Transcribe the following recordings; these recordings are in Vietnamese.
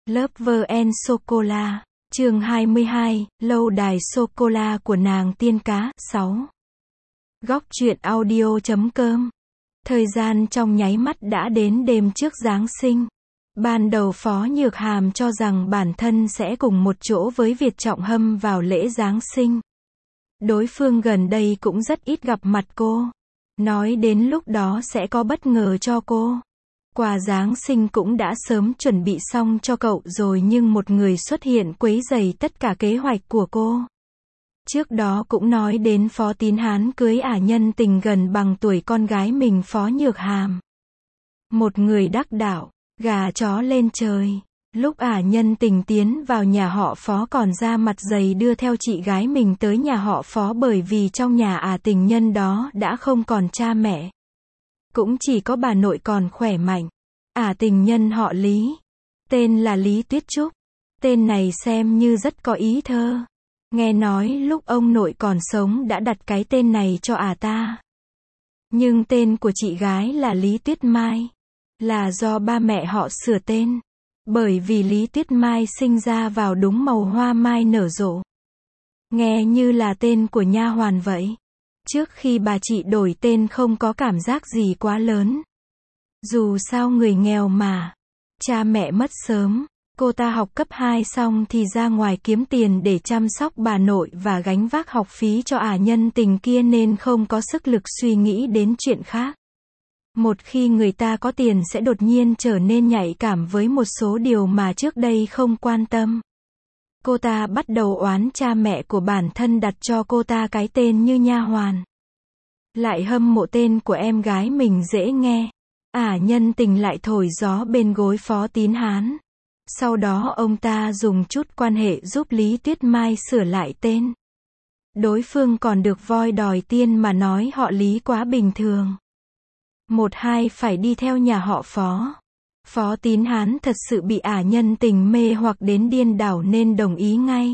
Lover and Sô-cô-la, chương 22, lâu đài sô-cô-la của nàng tiên cá, 6. Góc truyện audio.com. Thời gian trong nháy mắt đã đến đêm trước Giáng sinh. Ban đầu Phó Nhược Hàm cho rằng bản thân sẽ cùng một chỗ với Việt Trọng Hâm vào lễ Giáng sinh. Đối phương gần đây cũng rất ít gặp mặt cô. Nói đến lúc đó sẽ có bất ngờ cho cô. Quà Giáng sinh cũng đã sớm chuẩn bị xong cho cậu rồi nhưng một người xuất hiện quấy rầy tất cả kế hoạch của cô. Trước đó cũng nói đến Phó Tín Hán cưới ả nhân tình gần bằng tuổi con gái mình Phó Nhược Hàm. Một người đắc đạo, gà chó lên trời. Lúc ả nhân tình tiến vào nhà họ Phó còn ra mặt dày đưa theo chị gái mình tới nhà họ Phó bởi vì trong nhà ả tình nhân đó đã không còn cha mẹ. Cũng chỉ có bà nội còn khỏe mạnh. Ả tình nhân họ Lý. Tên là Lý Tuyết Trúc. Tên này xem như rất có ý thơ. Nghe nói lúc ông nội còn sống đã đặt cái tên này cho ả ta. Nhưng tên của chị gái là Lý Tuyết Mai. Là do ba mẹ họ sửa tên. Bởi vì Lý Tuyết Mai sinh ra vào đúng màu hoa mai nở rộ. Nghe như là tên của nha hoàn vậy. Trước khi bà chị đổi tên không có cảm giác gì quá lớn. Dù sao người nghèo mà. Cha mẹ mất sớm. Cô ta học cấp 2 xong thì ra ngoài kiếm tiền để chăm sóc bà nội và gánh vác học phí cho ả nhân tình kia nên không có sức lực suy nghĩ đến chuyện khác. Một khi người ta có tiền sẽ đột nhiên trở nên nhạy cảm với một số điều mà trước đây không quan tâm. Cô ta bắt đầu oán cha mẹ của bản thân đặt cho cô ta cái tên như nha hoàn. Lại hâm mộ tên của em gái mình dễ nghe. Ả nhân tình lại thổi gió bên gối Phó Tín Hán. Sau đó ông ta dùng chút quan hệ giúp Lý Tuyết Mai sửa lại tên. Đối phương còn được voi đòi tiên mà nói họ Lý quá bình thường. Một hai phải đi theo nhà họ Phó. Phó Tín Hán thật sự bị ả nhân tình mê hoặc đến điên đảo nên đồng ý ngay.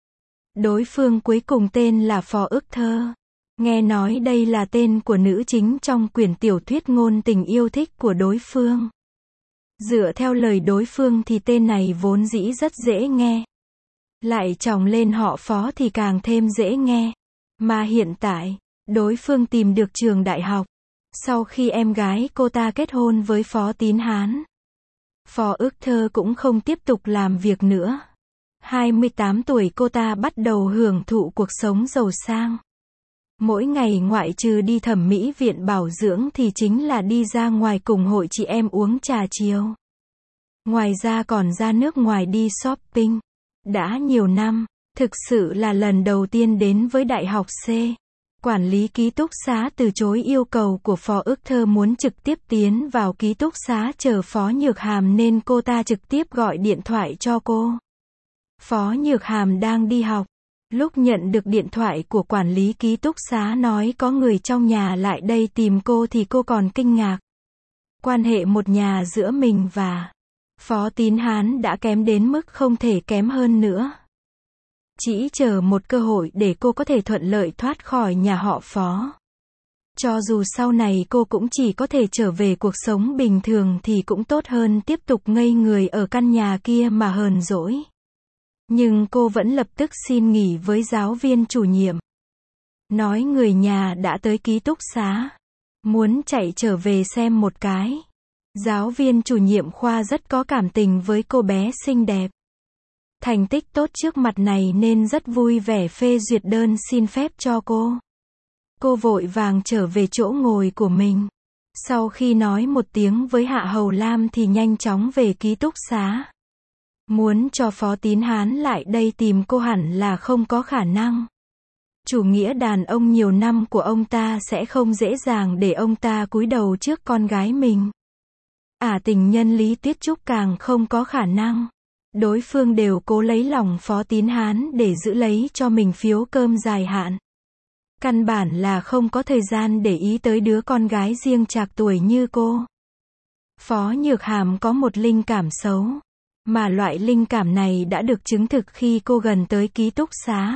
Đối phương cuối cùng tên là Phó Ước Thơ. Nghe nói đây là tên của nữ chính trong quyển tiểu thuyết ngôn tình yêu thích của đối phương. Dựa theo lời đối phương thì tên này vốn dĩ rất dễ nghe. Lại chồng lên họ Phó thì càng thêm dễ nghe. Mà hiện tại, đối phương tìm được trường đại học. Sau khi em gái cô ta kết hôn với Phó Tín Hán, Phó Ước Thơ cũng không tiếp tục làm việc nữa. 28 tuổi cô ta bắt đầu hưởng thụ cuộc sống giàu sang. Mỗi ngày ngoại trừ đi thẩm mỹ viện bảo dưỡng thì chính là đi ra ngoài cùng hội chị em uống trà chiều. Ngoài ra còn ra nước ngoài đi shopping. Đã nhiều năm, thực sự là lần đầu tiên đến với Đại học C. Quản lý ký túc xá từ chối yêu cầu của Phó Ước Thơ muốn trực tiếp tiến vào ký túc xá chờ Phó Nhược Hàm nên cô ta trực tiếp gọi điện thoại cho cô. Phó Nhược Hàm đang đi học. Lúc nhận được điện thoại của quản lý ký túc xá nói có người trong nhà lại đây tìm cô thì cô còn kinh ngạc. Quan hệ một nhà giữa mình và Phó Tín Hán đã kém đến mức không thể kém hơn nữa. Chỉ chờ một cơ hội để cô có thể thuận lợi thoát khỏi nhà họ Phó. Cho dù sau này cô cũng chỉ có thể trở về cuộc sống bình thường thì cũng tốt hơn tiếp tục ngây người ở căn nhà kia mà hờn dỗi. Nhưng cô vẫn lập tức xin nghỉ với giáo viên chủ nhiệm. Nói người nhà đã tới ký túc xá. Muốn chạy trở về xem một cái. Giáo viên chủ nhiệm khoa rất có cảm tình với cô bé xinh đẹp. Thành tích tốt trước mặt này nên rất vui vẻ phê duyệt đơn xin phép cho cô. Cô vội vàng trở về chỗ ngồi của mình. Sau khi nói một tiếng với Hạ Hầu Lam thì nhanh chóng về ký túc xá. Muốn cho Phó Tín Hán lại đây tìm cô hẳn là không có khả năng. Chủ nghĩa đàn ông nhiều năm của ông ta sẽ không dễ dàng để ông ta cúi đầu trước con gái mình. Ả tình nhân Lý Tuyết Trúc càng không có khả năng. Đối phương đều cố lấy lòng Phó Tín Hán để giữ lấy cho mình phiếu cơm dài hạn. Căn bản là không có thời gian để ý tới đứa con gái riêng trạc tuổi như cô. Phó Nhược Hàm có một linh cảm xấu. Mà loại linh cảm này đã được chứng thực khi cô gần tới ký túc xá.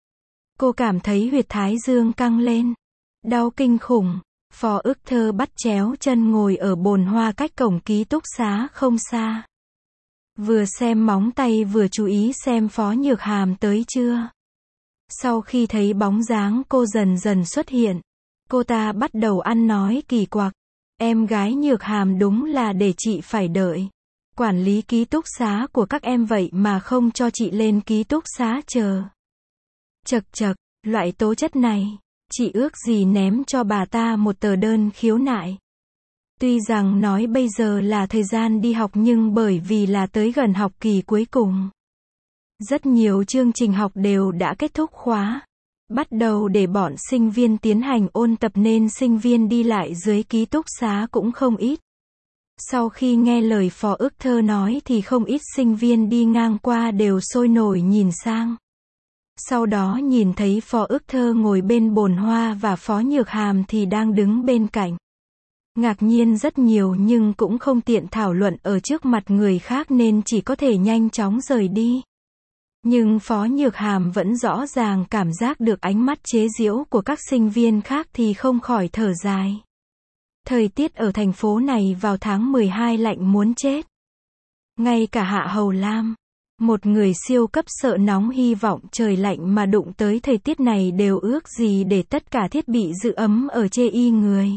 Cô cảm thấy huyệt thái dương căng lên. Đau kinh khủng. Phó Ước Thơ bắt chéo chân ngồi ở bồn hoa cách cổng ký túc xá không xa. Vừa xem móng tay vừa chú ý xem Phó Nhược Hàm tới chưa. Sau khi thấy bóng dáng cô dần dần xuất hiện, cô ta bắt đầu ăn nói kỳ quặc. Em gái Nhược Hàm đúng là để chị phải đợi. Quản lý ký túc xá của các em vậy mà không cho chị lên ký túc xá chờ. Chậc chậc, loại tố chất này, chị ước gì ném cho bà ta một tờ đơn khiếu nại. Tuy rằng nói bây giờ là thời gian đi học nhưng bởi vì là tới gần học kỳ cuối cùng. Rất nhiều chương trình học đều đã kết thúc khóa. Bắt đầu để bọn sinh viên tiến hành ôn tập nên sinh viên đi lại dưới ký túc xá cũng không ít. Sau khi nghe lời Phó Ước Thơ nói thì không ít sinh viên đi ngang qua đều sôi nổi nhìn sang. Sau đó nhìn thấy Phó Ước Thơ ngồi bên bồn hoa và Phó Nhược Hàm thì đang đứng bên cạnh. Ngạc nhiên rất nhiều nhưng cũng không tiện thảo luận ở trước mặt người khác nên chỉ có thể nhanh chóng rời đi. Nhưng Phó Nhược Hàm vẫn rõ ràng cảm giác được ánh mắt chế giễu của các sinh viên khác thì không khỏi thở dài. Thời tiết ở thành phố này vào tháng 12 lạnh muốn chết. Ngay cả Hạ Hầu Lam, một người siêu cấp sợ nóng hy vọng trời lạnh mà đụng tới thời tiết này đều ước gì để tất cả thiết bị giữ ấm ở chê y người.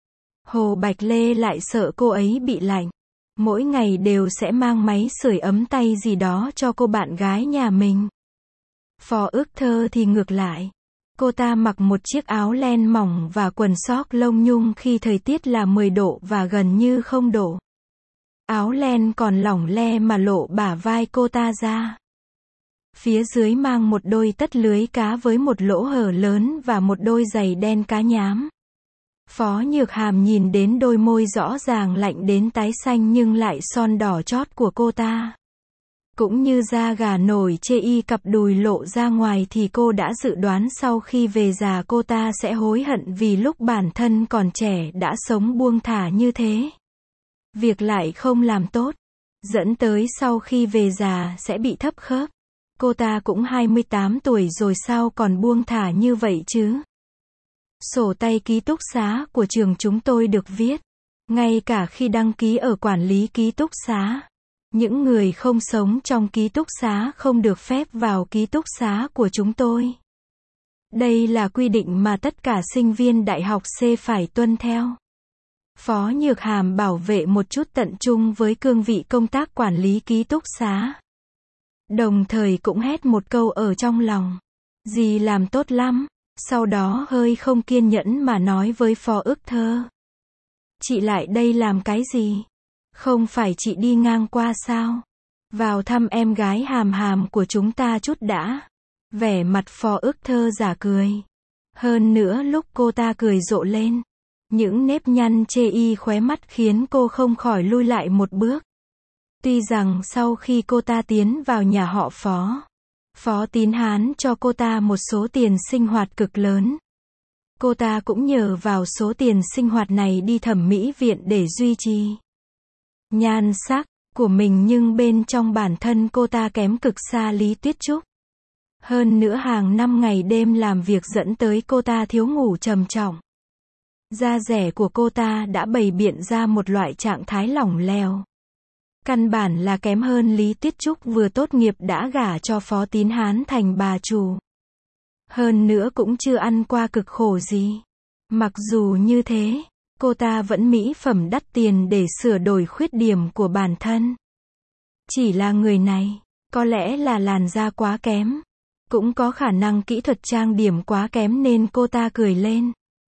Hồ Bạch Lê lại sợ cô ấy bị lạnh. Mỗi ngày đều sẽ mang máy sưởi ấm tay gì đó cho cô bạn gái nhà mình. Phó Ước Thơ thì ngược lại. Cô ta mặc một chiếc áo len mỏng và quần sóc lông nhung khi thời tiết là 10 độ và gần như 0 độ. Áo len còn lỏng le mà lộ bả vai cô ta ra. Phía dưới mang một đôi tất lưới cá với một lỗ hở lớn và một đôi giày đen cá nhám. Phó Nhược Hàm nhìn đến đôi môi rõ ràng lạnh đến tái xanh nhưng lại son đỏ chót của cô ta. Cũng như da gà nổi chê y cặp đùi lộ ra ngoài thì cô đã dự đoán sau khi về già cô ta sẽ hối hận vì lúc bản thân còn trẻ đã sống buông thả như thế. Việc lại không làm tốt, dẫn tới sau khi về già sẽ bị thấp khớp. Cô ta cũng 28 tuổi rồi sao còn buông thả như vậy chứ? Sổ tay ký túc xá của trường chúng tôi được viết. Ngay cả khi đăng ký ở quản lý ký túc xá. Những người không sống trong ký túc xá không được phép vào ký túc xá của chúng tôi. Đây là quy định mà tất cả sinh viên đại học C phải tuân theo. Phó Nhược Hàm bảo vệ một chút tận trung với cương vị công tác quản lý ký túc xá. Đồng thời cũng hét một câu ở trong lòng. Dì làm tốt lắm. Sau đó hơi không kiên nhẫn mà nói với Phó Ước Thơ. Chị lại đây làm cái gì? Không phải chị đi ngang qua sao? Vào thăm em gái Hàm Hàm của chúng ta chút đã. Vẻ mặt Phó Ước Thơ giả cười. Hơn nữa lúc cô ta cười rộ lên. Những nếp nhăn chê y khóe mắt khiến cô không khỏi lui lại một bước. Tuy rằng sau khi cô ta tiến vào nhà họ Phó, Phó Tín Hán cho cô ta một số tiền sinh hoạt cực lớn. Cô ta cũng nhờ vào số tiền sinh hoạt này đi thẩm mỹ viện để duy trì nhan sắc của mình nhưng bên trong bản thân cô ta kém cực xa Lý Tuyết Trúc. Hơn nữa hàng năm ngày đêm làm việc dẫn tới cô ta thiếu ngủ trầm trọng. Da dẻ của cô ta đã bày biện ra một loại trạng thái lỏng lẻo. Căn bản là kém hơn Lý Tuyết Trúc vừa tốt nghiệp đã gả cho Phó Tín Hán thành bà chủ. Hơn nữa cũng chưa ăn qua cực khổ gì. Mặc dù như thế, cô ta vẫn mỹ phẩm đắt tiền để sửa đổi khuyết điểm của bản thân. Chỉ là người này, có lẽ là làn da quá kém. Cũng có khả năng kỹ thuật trang điểm quá kém nên cô ta cười lên.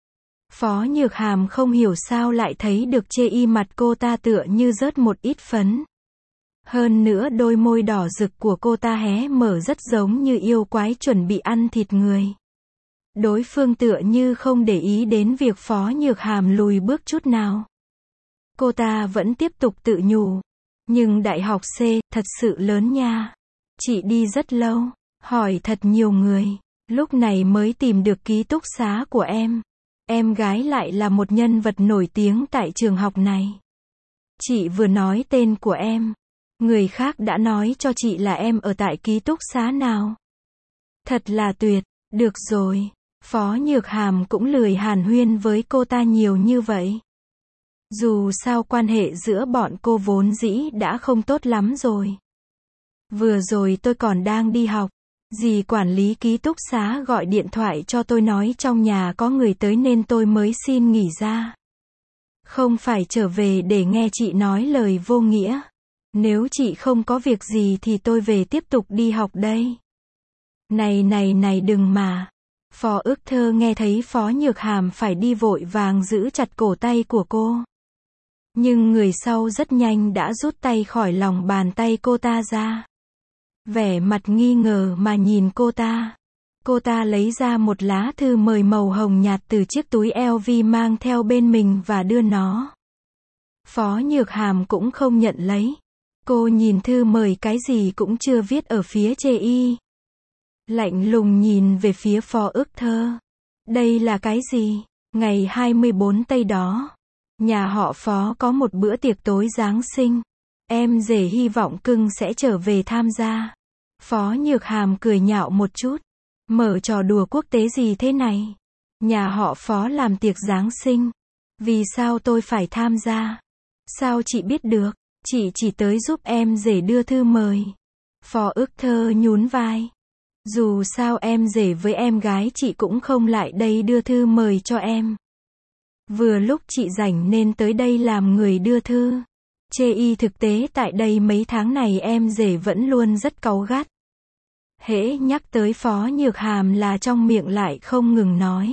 Phó Nhược Hàm không hiểu sao lại thấy được chê y mặt cô ta tựa như rớt một ít phấn. Hơn nữa đôi môi đỏ rực của cô ta hé mở rất giống như yêu quái chuẩn bị ăn thịt người. Đối phương tựa như không để ý đến việc Phó Nhược Hàm lùi bước chút nào. Cô ta vẫn tiếp tục tự nhủ. Nhưng đại học C, thật sự lớn nha. Chị đi rất lâu, hỏi thật nhiều người, lúc này mới tìm được ký túc xá của em. Em gái lại là một nhân vật nổi tiếng tại trường học này. Chị vừa nói tên của em. Người khác đã nói cho chị là em ở tại ký túc xá nào. Thật là tuyệt, được rồi. Phó Nhược Hàm cũng lười hàn huyên với cô ta nhiều như vậy. Dù sao quan hệ giữa bọn cô vốn dĩ đã không tốt lắm rồi. Vừa rồi tôi còn đang đi học, dì quản lý ký túc xá gọi điện thoại cho tôi nói trong nhà có người tới nên tôi mới xin nghỉ ra. Không phải trở về để nghe chị nói lời vô nghĩa. Nếu chị không có việc gì thì tôi về tiếp tục đi học đây. Này đừng mà. Phó Ước Thơ nghe thấy Phó Nhược Hàm phải đi vội vàng giữ chặt cổ tay của cô. Nhưng người sau rất nhanh đã rút tay khỏi lòng bàn tay cô ta ra. Vẻ mặt nghi ngờ mà nhìn cô ta. Cô ta lấy ra một lá thư mời màu hồng nhạt từ chiếc túi LV mang theo bên mình và đưa nó. Phó Nhược Hàm cũng không nhận lấy. Cô nhìn thư mời cái gì cũng chưa viết ở phía chê y. Lạnh lùng nhìn về phía Phó Ước Thơ. Đây là cái gì? Ngày 24 tây đó, nhà họ Phó có một bữa tiệc tối Giáng sinh. Em rể hy vọng cưng sẽ trở về tham gia. Phó Nhược Hàm cười nhạo một chút. Mở trò đùa quốc tế gì thế này? Nhà họ Phó làm tiệc Giáng sinh. Vì sao tôi phải tham gia? Sao chị biết được? Chị chỉ tới giúp em rể đưa thư mời. Phó Ước Thơ nhún vai. Dù sao em rể với em gái chị cũng không lại đây đưa thư mời cho em. Vừa lúc chị rảnh nên tới đây làm người đưa thư. Chê y thực tế tại đây mấy tháng này em rể vẫn luôn rất cáu gắt. Hễ nhắc tới Phó Nhược Hàm là trong miệng lại không ngừng nói.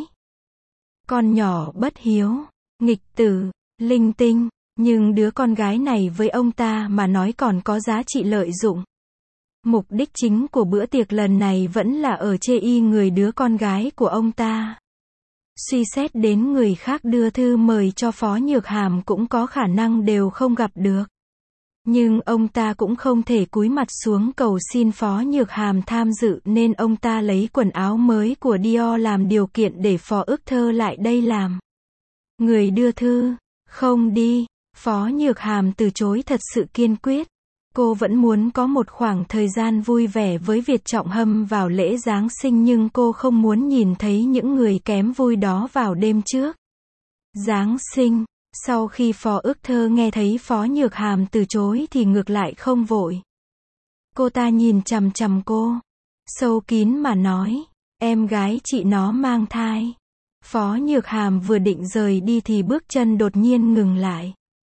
Con nhỏ bất hiếu, nghịch tử, linh tinh, nhưng đứa con gái này với ông ta mà nói còn có giá trị lợi dụng. Mục đích chính của bữa tiệc lần này vẫn là ở chê y người đứa con gái của ông ta. Suy xét đến người khác đưa thư mời cho Phó Nhược Hàm cũng có khả năng đều không gặp được. Nhưng ông ta cũng không thể cúi mặt xuống cầu xin Phó Nhược Hàm tham dự nên ông ta lấy quần áo mới của Dior làm điều kiện để Phó Ước Thơ lại đây làm người đưa thư. Không đi, Phó Nhược Hàm từ chối thật sự kiên quyết. Cô vẫn muốn có một khoảng thời gian vui vẻ với Việt Trọng Hâm vào lễ Giáng sinh nhưng cô không muốn nhìn thấy những người kém vui đó vào đêm trước Giáng sinh. Sau khi Phó Ước Thơ nghe thấy Phó Nhược Hàm từ chối thì ngược lại không vội. Cô ta nhìn chằm chằm cô, sâu kín mà nói, em gái chị nó mang thai. Phó Nhược Hàm vừa định rời đi thì bước chân đột nhiên ngừng lại.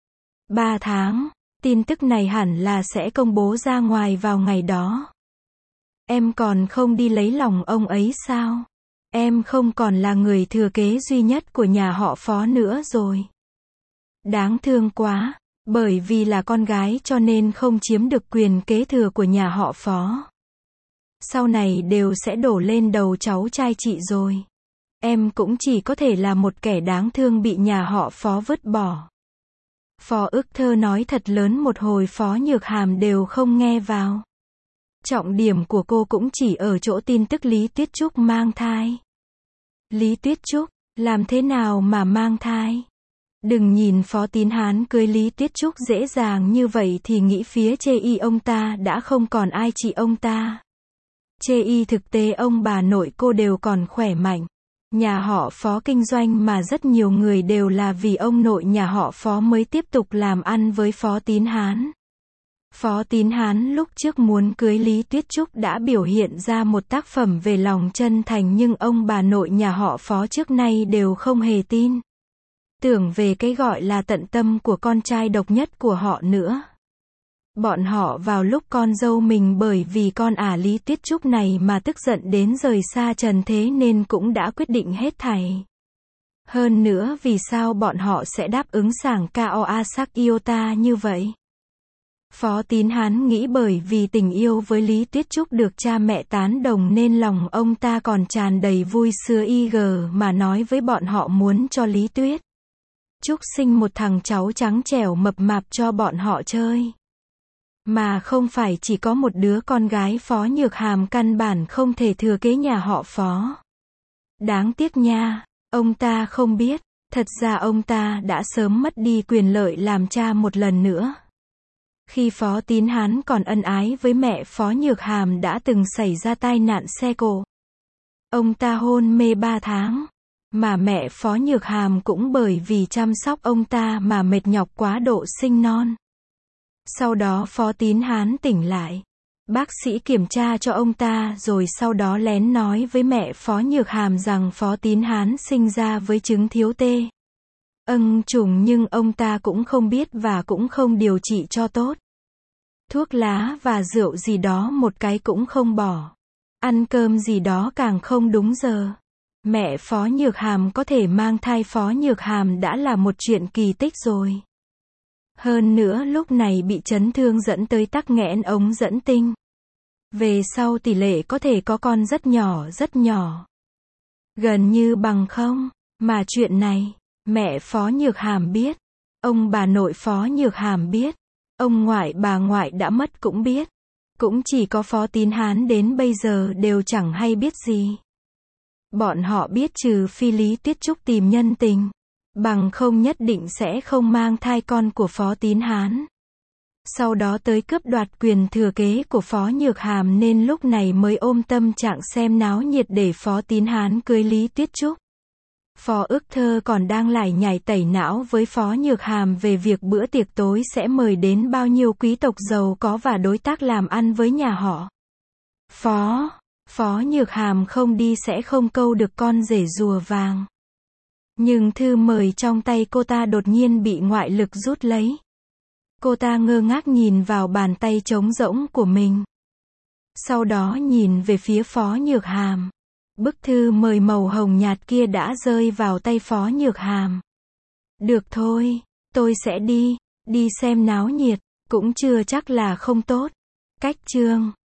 3 tháng, tin tức này hẳn là sẽ công bố ra ngoài vào ngày đó. Em còn không đi lấy lòng ông ấy sao? Em không còn là người thừa kế duy nhất của nhà họ Phó nữa rồi. Đáng thương quá, bởi vì là con gái cho nên không chiếm được quyền kế thừa của nhà họ Phó. Sau này đều sẽ đổ lên đầu cháu trai chị rồi. Em cũng chỉ có thể là một kẻ đáng thương bị nhà họ Phó vứt bỏ. Phó Ước Thơ nói thật lớn một hồi Phó Nhược Hàm đều không nghe vào. Trọng điểm của cô cũng chỉ ở chỗ tin tức Lý Tuyết Trúc mang thai. Lý Tuyết Trúc, làm thế nào mà mang thai? Đừng nhìn Phó Tín Hán cưới Lý Tuyết Trúc dễ dàng như vậy thì nghĩ phía chê y ông ta đã không còn ai trị ông ta. Chê y thực tế ông bà nội cô đều còn khỏe mạnh. Nhà họ Phó kinh doanh mà rất nhiều người đều là vì ông nội nhà họ Phó mới tiếp tục làm ăn với Phó Tín Hán. Phó Tín Hán lúc trước muốn cưới Lý Tuyết Trúc đã biểu hiện ra một tác phẩm về lòng chân thành nhưng ông bà nội nhà họ Phó trước nay đều không hề tin. Tưởng về cái gọi là tận tâm của con trai độc nhất của họ nữa. Bọn họ vào lúc con dâu mình bởi vì con ả Lý Tuyết Trúc này mà tức giận đến rời xa trần thế nên cũng đã quyết định hết thảy. Hơn nữa vì sao bọn họ sẽ đáp ứng sảng Kao Asak Iota như vậy? Phó Tín Hán nghĩ bởi vì tình yêu với Lý Tuyết Trúc được cha mẹ tán đồng nên lòng ông ta còn tràn đầy vui sướng mà nói với bọn họ muốn cho Lý Tuyết Trúc sinh một thằng cháu trắng trẻo mập mạp cho bọn họ chơi. Mà không phải chỉ có một đứa con gái. Phó Nhược Hàm căn bản không thể thừa kế nhà họ Phó. Đáng tiếc nha, ông ta không biết, thật ra ông ta đã sớm mất đi quyền lợi làm cha một lần nữa. Khi Phó Tín Hán còn ân ái với mẹ Phó Nhược Hàm đã từng xảy ra tai nạn xe cộ. Ông ta hôn mê 3 tháng. Mà mẹ Phó Nhược Hàm cũng bởi vì chăm sóc ông ta mà mệt nhọc quá độ sinh non. Sau đó Phó Tín Hán tỉnh lại. Bác sĩ kiểm tra cho ông ta rồi sau đó lén nói với mẹ Phó Nhược Hàm rằng Phó Tín Hán sinh ra với chứng thiếu tê. Trùng nhưng ông ta cũng không biết và cũng không điều trị cho tốt. Thuốc lá và rượu gì đó một cái cũng không bỏ. Ăn cơm gì đó càng không đúng giờ. Mẹ Phó Nhược Hàm có thể mang thai Phó Nhược Hàm đã là một chuyện kỳ tích rồi. Hơn nữa lúc này bị chấn thương dẫn tới tắc nghẽn ống dẫn tinh. Về sau tỷ lệ có thể có con rất nhỏ. Gần như bằng không. Mà chuyện này, mẹ Phó Nhược Hàm biết. Ông bà nội Phó Nhược Hàm biết. Ông ngoại bà ngoại đã mất cũng biết. Cũng chỉ có Phó Tín Hán đến bây giờ đều chẳng hay biết gì. Bọn họ biết trừ phi Lý Tuyết Trúc tìm nhân tình. Bằng không nhất định sẽ không mang thai con của Phó Tín Hán. Sau đó tới cướp đoạt quyền thừa kế của Phó Nhược Hàm nên lúc này mới ôm tâm trạng xem náo nhiệt để Phó Tín Hán cưới Lý Tuyết Trúc. Phó Ước Thơ còn đang lải nhải tẩy não với Phó Nhược Hàm về việc bữa tiệc tối sẽ mời đến bao nhiêu quý tộc giàu có và đối tác làm ăn với nhà họ. Phó Nhược Hàm không đi sẽ không câu được con rể rùa vàng. Nhưng thư mời trong tay cô ta đột nhiên bị ngoại lực rút lấy. Cô ta ngơ ngác nhìn vào bàn tay trống rỗng của mình. Sau đó nhìn về phía Phó Nhược Hàm. Bức thư mời màu hồng nhạt kia đã rơi vào tay Phó Nhược Hàm. Được thôi, tôi sẽ đi xem náo nhiệt, cũng chưa chắc là không tốt. Cách chương